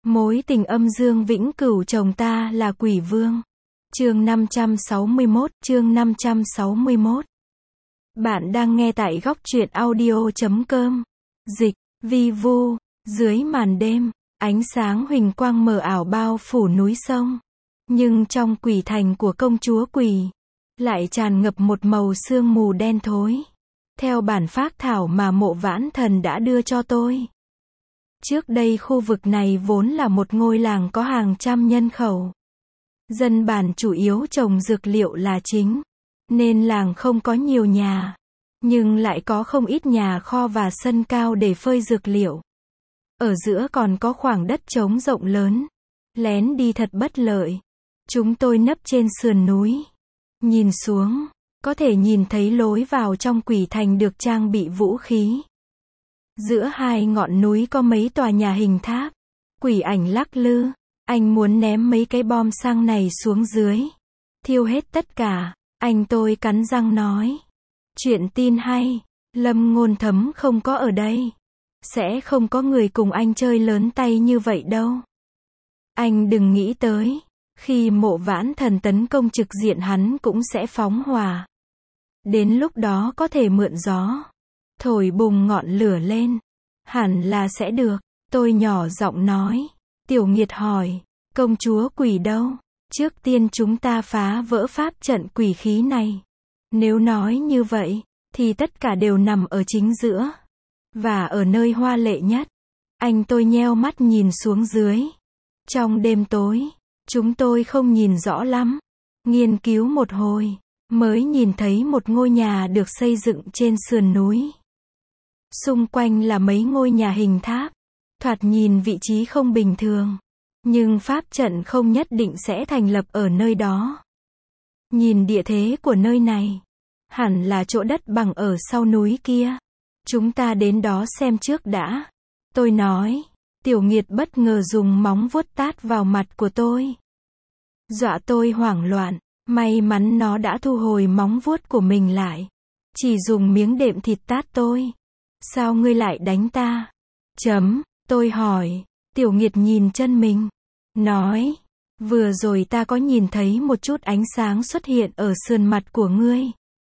Mối tình âm dương vĩnh cửu chồng ta là quỷ vương. Chương 561. Bạn đang nghe tại góc truyện audio.com. Dịch, vi vu, dưới màn đêm, ánh sáng huỳnh quang mờ ảo bao phủ núi sông. Nhưng trong quỷ thành của công chúa quỷ, lại tràn ngập một màu sương mù đen thối. Theo bản phác thảo mà Mộ Vãn Thần đã đưa cho tôi. Trước đây khu vực này vốn là một ngôi làng có hàng trăm nhân khẩu. Dân bản chủ yếu trồng dược liệu là chính, nên làng không có nhiều nhà, nhưng lại có không ít nhà kho và sân cao để phơi dược liệu. Ở giữa còn có khoảng đất trống rộng lớn, lén đi thật bất lợi. Chúng tôi nấp trên sườn núi, nhìn xuống, có thể nhìn thấy lối vào trong quỷ thành được trang bị vũ khí. Giữa hai ngọn núi có mấy tòa nhà hình tháp. Quỷ ảnh lắc lư, anh muốn ném mấy cái bom xăng này xuống dưới, thiêu hết tất cả. Anh tôi cắn răng nói. Chuyện tin hay, Lâm Ngôn Thấm không có ở đây. Sẽ không có người cùng anh chơi lớn tay như vậy đâu. Anh đừng nghĩ tới, khi Mộ Vãn Thần tấn công trực diện hắn cũng sẽ phóng hỏa. Đến lúc đó có thể mượn gió, thổi bùng ngọn lửa lên. Hẳn là sẽ được. Tôi nhỏ giọng nói. Tiểu Nghiệt hỏi, công chúa quỷ đâu? Trước tiên chúng ta phá vỡ pháp trận quỷ khí này. Nếu nói như vậy, thì tất cả đều nằm ở chính giữa. Và ở nơi hoa lệ nhất. Anh tôi nheo mắt nhìn xuống dưới. Trong đêm tối, chúng tôi không nhìn rõ lắm. Nghiên cứu một hồi, mới nhìn thấy một ngôi nhà được xây dựng trên sườn núi. Xung quanh là mấy ngôi nhà hình tháp. Thoạt nhìn vị trí không bình thường. Nhưng pháp trận không nhất định sẽ thành lập ở nơi đó. Nhìn địa thế của nơi này, hẳn là chỗ đất bằng ở sau núi kia. Chúng ta đến đó xem trước đã. Tôi nói. Tiểu Nghiệt bất ngờ dùng móng vuốt tát vào mặt của tôi. Dọa tôi hoảng loạn. May mắn nó đã thu hồi móng vuốt của mình lại. Chỉ dùng miếng đệm thịt tát tôi. Sao ngươi lại đánh ta? Tôi hỏi. Tiểu Nghiệt nhìn chân mình. Nói. Vừa rồi ta có nhìn thấy một chút ánh sáng xuất hiện ở sườn mặt của ngươi.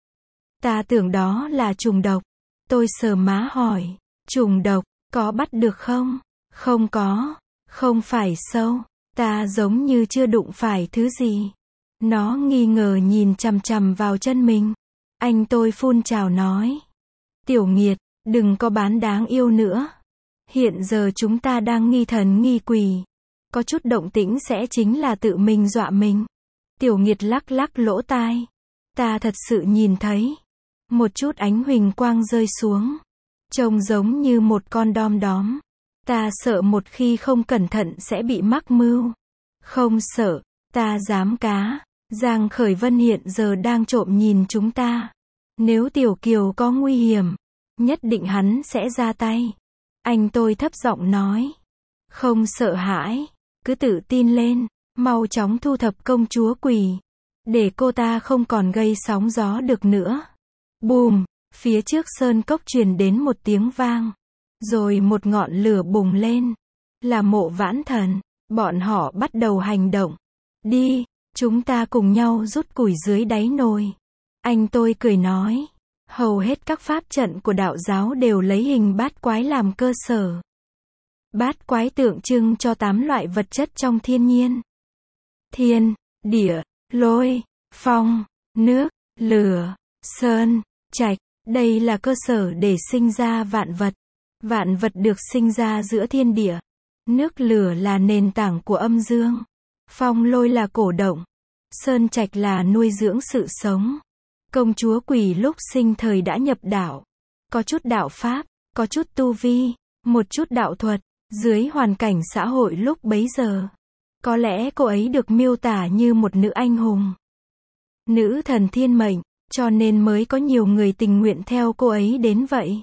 Ta tưởng đó là trùng độc. Tôi sờ má hỏi. Trùng độc, có bắt được không? Không có. Không phải sâu. Ta giống như chưa đụng phải thứ gì. Nó nghi ngờ nhìn chằm chằm vào chân mình. Anh tôi phun trào nói. Tiểu Nghiệt, đừng có bán đáng yêu nữa. Hiện giờ chúng ta đang nghi thần nghi quỷ. Có chút động tĩnh sẽ chính là tự mình dọa mình. Tiểu Nghiệt lắc lắc lỗ tai. Ta thật sự nhìn thấy. Một chút ánh huỳnh quang rơi xuống. Trông giống như một con đom đóm. Ta sợ một khi không cẩn thận sẽ bị mắc mưu. Không sợ, ta dám cá. Giang Khởi Vân hiện giờ đang trộm nhìn chúng ta. Nếu Tiểu Kiều có nguy hiểm, nhất định hắn sẽ ra tay. Anh tôi thấp giọng nói. Không sợ hãi, cứ tự tin lên, mau chóng thu thập công chúa quỷ. Để cô ta không còn gây sóng gió được nữa. Bùm, phía trước sơn cốc truyền đến một tiếng vang. Rồi một ngọn lửa bùng lên. Là Mộ Vãn Thần. Bọn họ bắt đầu hành động. Đi, chúng ta cùng nhau rút củi dưới đáy nồi. Anh tôi cười nói. Hầu hết các pháp trận của đạo giáo đều lấy hình bát quái làm cơ sở. Bát quái tượng trưng cho 8 loại vật chất trong thiên nhiên. Thiên, địa, lôi, phong, nước, lửa, sơn, trạch. Đây là cơ sở để sinh ra vạn vật. Vạn vật được sinh ra giữa thiên địa. Nước lửa là nền tảng của âm dương. Phong lôi là cổ động. Sơn trạch là nuôi dưỡng sự sống. Công chúa quỷ lúc sinh thời đã nhập đạo. Có chút đạo pháp, có chút tu vi, một chút đạo thuật. Dưới hoàn cảnh xã hội lúc bấy giờ, có lẽ cô ấy được miêu tả như một nữ anh hùng. Nữ thần thiên mệnh, cho nên mới có nhiều người tình nguyện theo cô ấy đến vậy.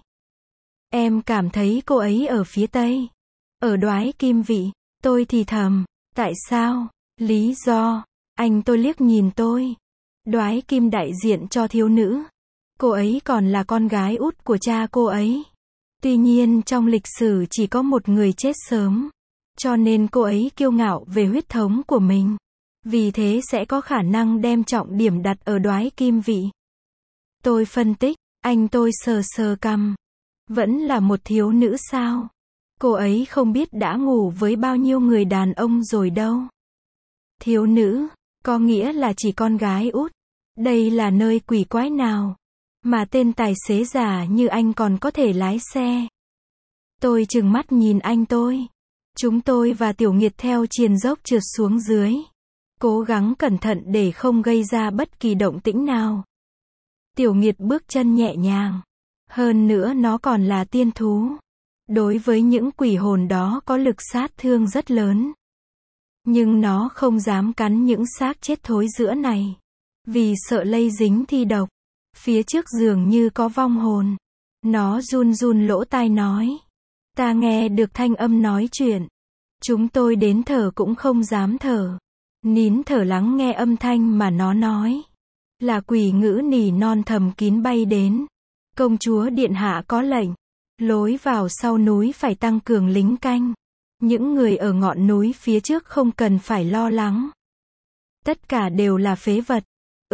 Em cảm thấy cô ấy ở phía Tây. Ở Đoái Kim Vị. Tôi thì thầm. Tại sao? Lý do. Anh tôi liếc nhìn tôi. Đoái Kim đại diện cho thiếu nữ. Cô ấy còn là con gái út của cha cô ấy. Tuy nhiên trong lịch sử chỉ có một người chết sớm. Cho nên cô ấy kiêu ngạo về huyết thống của mình. Vì thế sẽ có khả năng đem trọng điểm đặt ở đoái kim vị. Tôi phân tích, anh tôi sờ sờ cằm. Vẫn là một thiếu nữ sao? Cô ấy không biết đã ngủ với bao nhiêu người đàn ông rồi đâu. Thiếu nữ, có nghĩa là chỉ con gái út. Đây là nơi quỷ quái nào? Mà tên tài xế già như anh còn có thể lái xe. Tôi trừng mắt nhìn anh tôi. Chúng tôi và Tiểu Nghiệt theo triền dốc trượt xuống dưới. Cố gắng cẩn thận để không gây ra bất kỳ động tĩnh nào. Tiểu Nghiệt bước chân nhẹ nhàng. Hơn nữa nó còn là tiên thú. Đối với những quỷ hồn đó có lực sát thương rất lớn. Nhưng nó không dám cắn những xác chết thối giữa này. Vì sợ lây dính thi độc. Phía trước dường như có vong hồn. Nó run run lỗ tai nói. Ta nghe được thanh âm nói chuyện. Chúng tôi đến thở cũng không dám thở. Nín thở lắng nghe âm thanh mà nó nói. Là quỷ ngữ nỉ non thầm kín bay đến. Công chúa điện hạ có lệnh. Lối vào sau núi phải tăng cường lính canh. Những người ở ngọn núi phía trước không cần phải lo lắng. Tất cả đều là phế vật.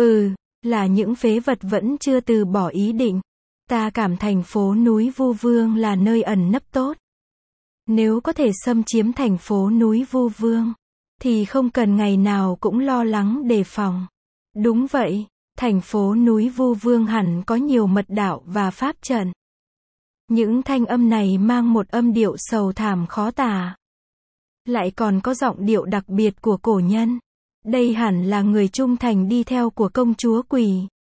Là những phế vật vẫn chưa từ bỏ ý định. Ta cảm thành phố núi Vu Vương là nơi ẩn nấp tốt. Nếu có thể xâm chiếm thành phố núi Vu Vương, thì không cần ngày nào cũng lo lắng đề phòng. Đúng vậy, thành phố núi Vu Vương hẳn có nhiều mật đạo và pháp trận. Những thanh âm này mang một âm điệu sầu thảm khó tả. Lại còn có giọng điệu đặc biệt của cổ nhân. Đây hẳn là người trung thành đi theo của công chúa quỷ.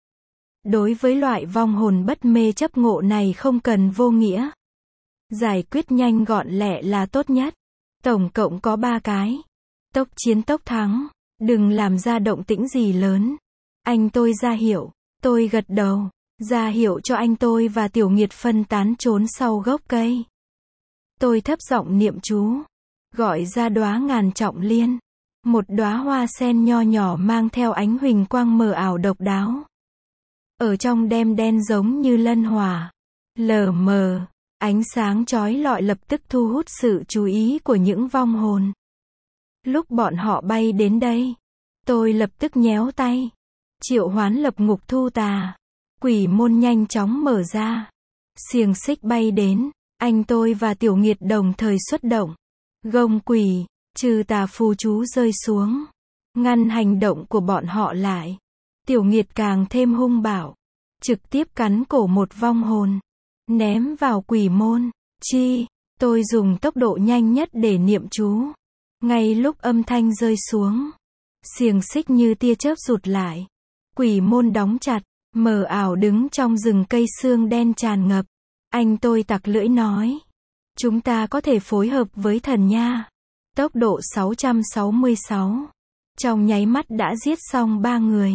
Đối với loại vong hồn bất mê chấp ngộ này không cần vô nghĩa. Giải quyết nhanh gọn lẹ là tốt nhất. Tổng cộng có 3 cái. Tốc chiến tốc thắng. Đừng làm ra động tĩnh gì lớn. Anh tôi ra hiệu. Tôi gật đầu. Ra hiệu cho anh tôi và Tiểu Nghiệt phân tán trốn sau gốc cây. Tôi thấp giọng niệm chú. Gọi ra đóa ngàn trọng liên. Một đóa hoa sen nho nhỏ mang theo ánh huỳnh quang mờ ảo độc đáo. Ở trong đêm đen giống như lân hỏa. Lờ mờ. Ánh sáng chói lọi lập tức thu hút sự chú ý của những vong hồn. Lúc bọn họ bay đến đây, tôi lập tức nhéo tay. Triệu hoán lập ngục thu tà. Quỷ môn nhanh chóng mở ra. Xiềng xích bay đến. Anh tôi và Tiểu Nghiệt đồng thời xuất động. Gông quỷ, trừ tà phù chú rơi xuống. Ngăn hành động của bọn họ lại. Tiểu Nghiệt càng thêm hung bạo. Trực tiếp cắn cổ một vong hồn. Ném vào quỷ môn. Tôi dùng tốc độ nhanh nhất để niệm chú. Ngay lúc âm thanh rơi xuống. Xiềng xích như tia chớp rụt lại. Quỷ môn đóng chặt. Mờ ảo đứng trong rừng cây xương đen tràn ngập. Anh tôi tặc lưỡi nói. Chúng ta có thể phối hợp với thần nha. Tốc độ 666. Trong nháy mắt đã giết xong 3 người.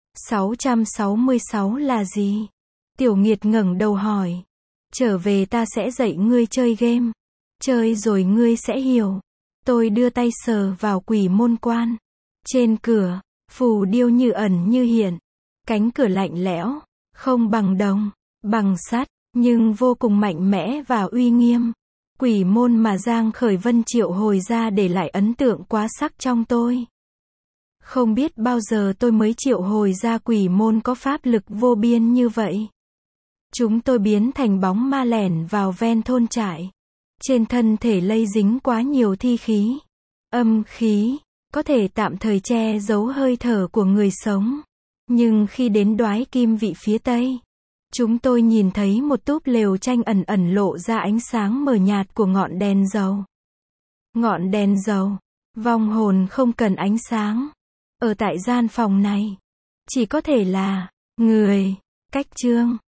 666 là gì? Tiểu Nghiệt ngẩng đầu hỏi. Trở về ta sẽ dạy ngươi chơi game. Chơi rồi ngươi sẽ hiểu. Tôi đưa tay sờ vào quỷ môn quan. Trên cửa, phù điêu như ẩn như hiện. Cánh cửa lạnh lẽo, không bằng đồng, bằng sắt, nhưng vô cùng mạnh mẽ và uy nghiêm. Quỷ môn mà Giang Khởi Vân triệu hồi ra để lại ấn tượng quá sắc trong tôi. Không biết bao giờ tôi mới triệu hồi ra quỷ môn có pháp lực vô biên như vậy. Chúng tôi biến thành bóng ma lẻn vào ven thôn trại. Trên thân thể lây dính quá nhiều thi khí, âm khí, có thể tạm thời che giấu hơi thở của người sống. Nhưng khi đến đoái kim vị phía tây, chúng tôi nhìn thấy một túp lều tranh ẩn ẩn lộ ra ánh sáng mờ nhạt của ngọn đèn dầu. Ngọn đèn dầu, vong hồn không cần ánh sáng. Ở tại gian phòng này, chỉ có thể là người. Cách chương